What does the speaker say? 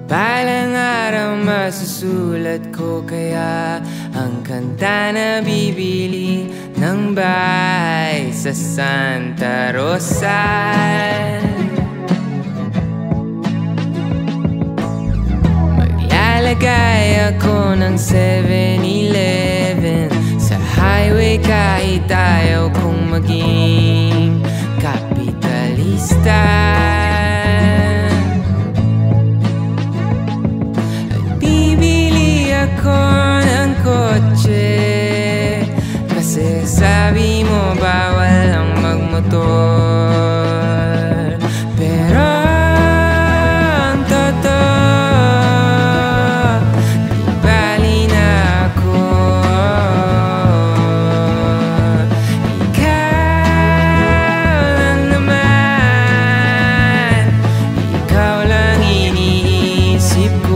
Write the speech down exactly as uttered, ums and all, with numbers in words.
Balang araw masusulat ko kaya ang kanta na bibili ng bahay sa Santa Rosa. Maglalagay ako ng seven eleven sa highway kahit ayaw kong maging kapitalista. Ako ng kotse kasi sabi mo bawal ang magmotor. Pero ang totoo, di bali na ako. Ikaw lang naman, ikaw lang iniisip ko.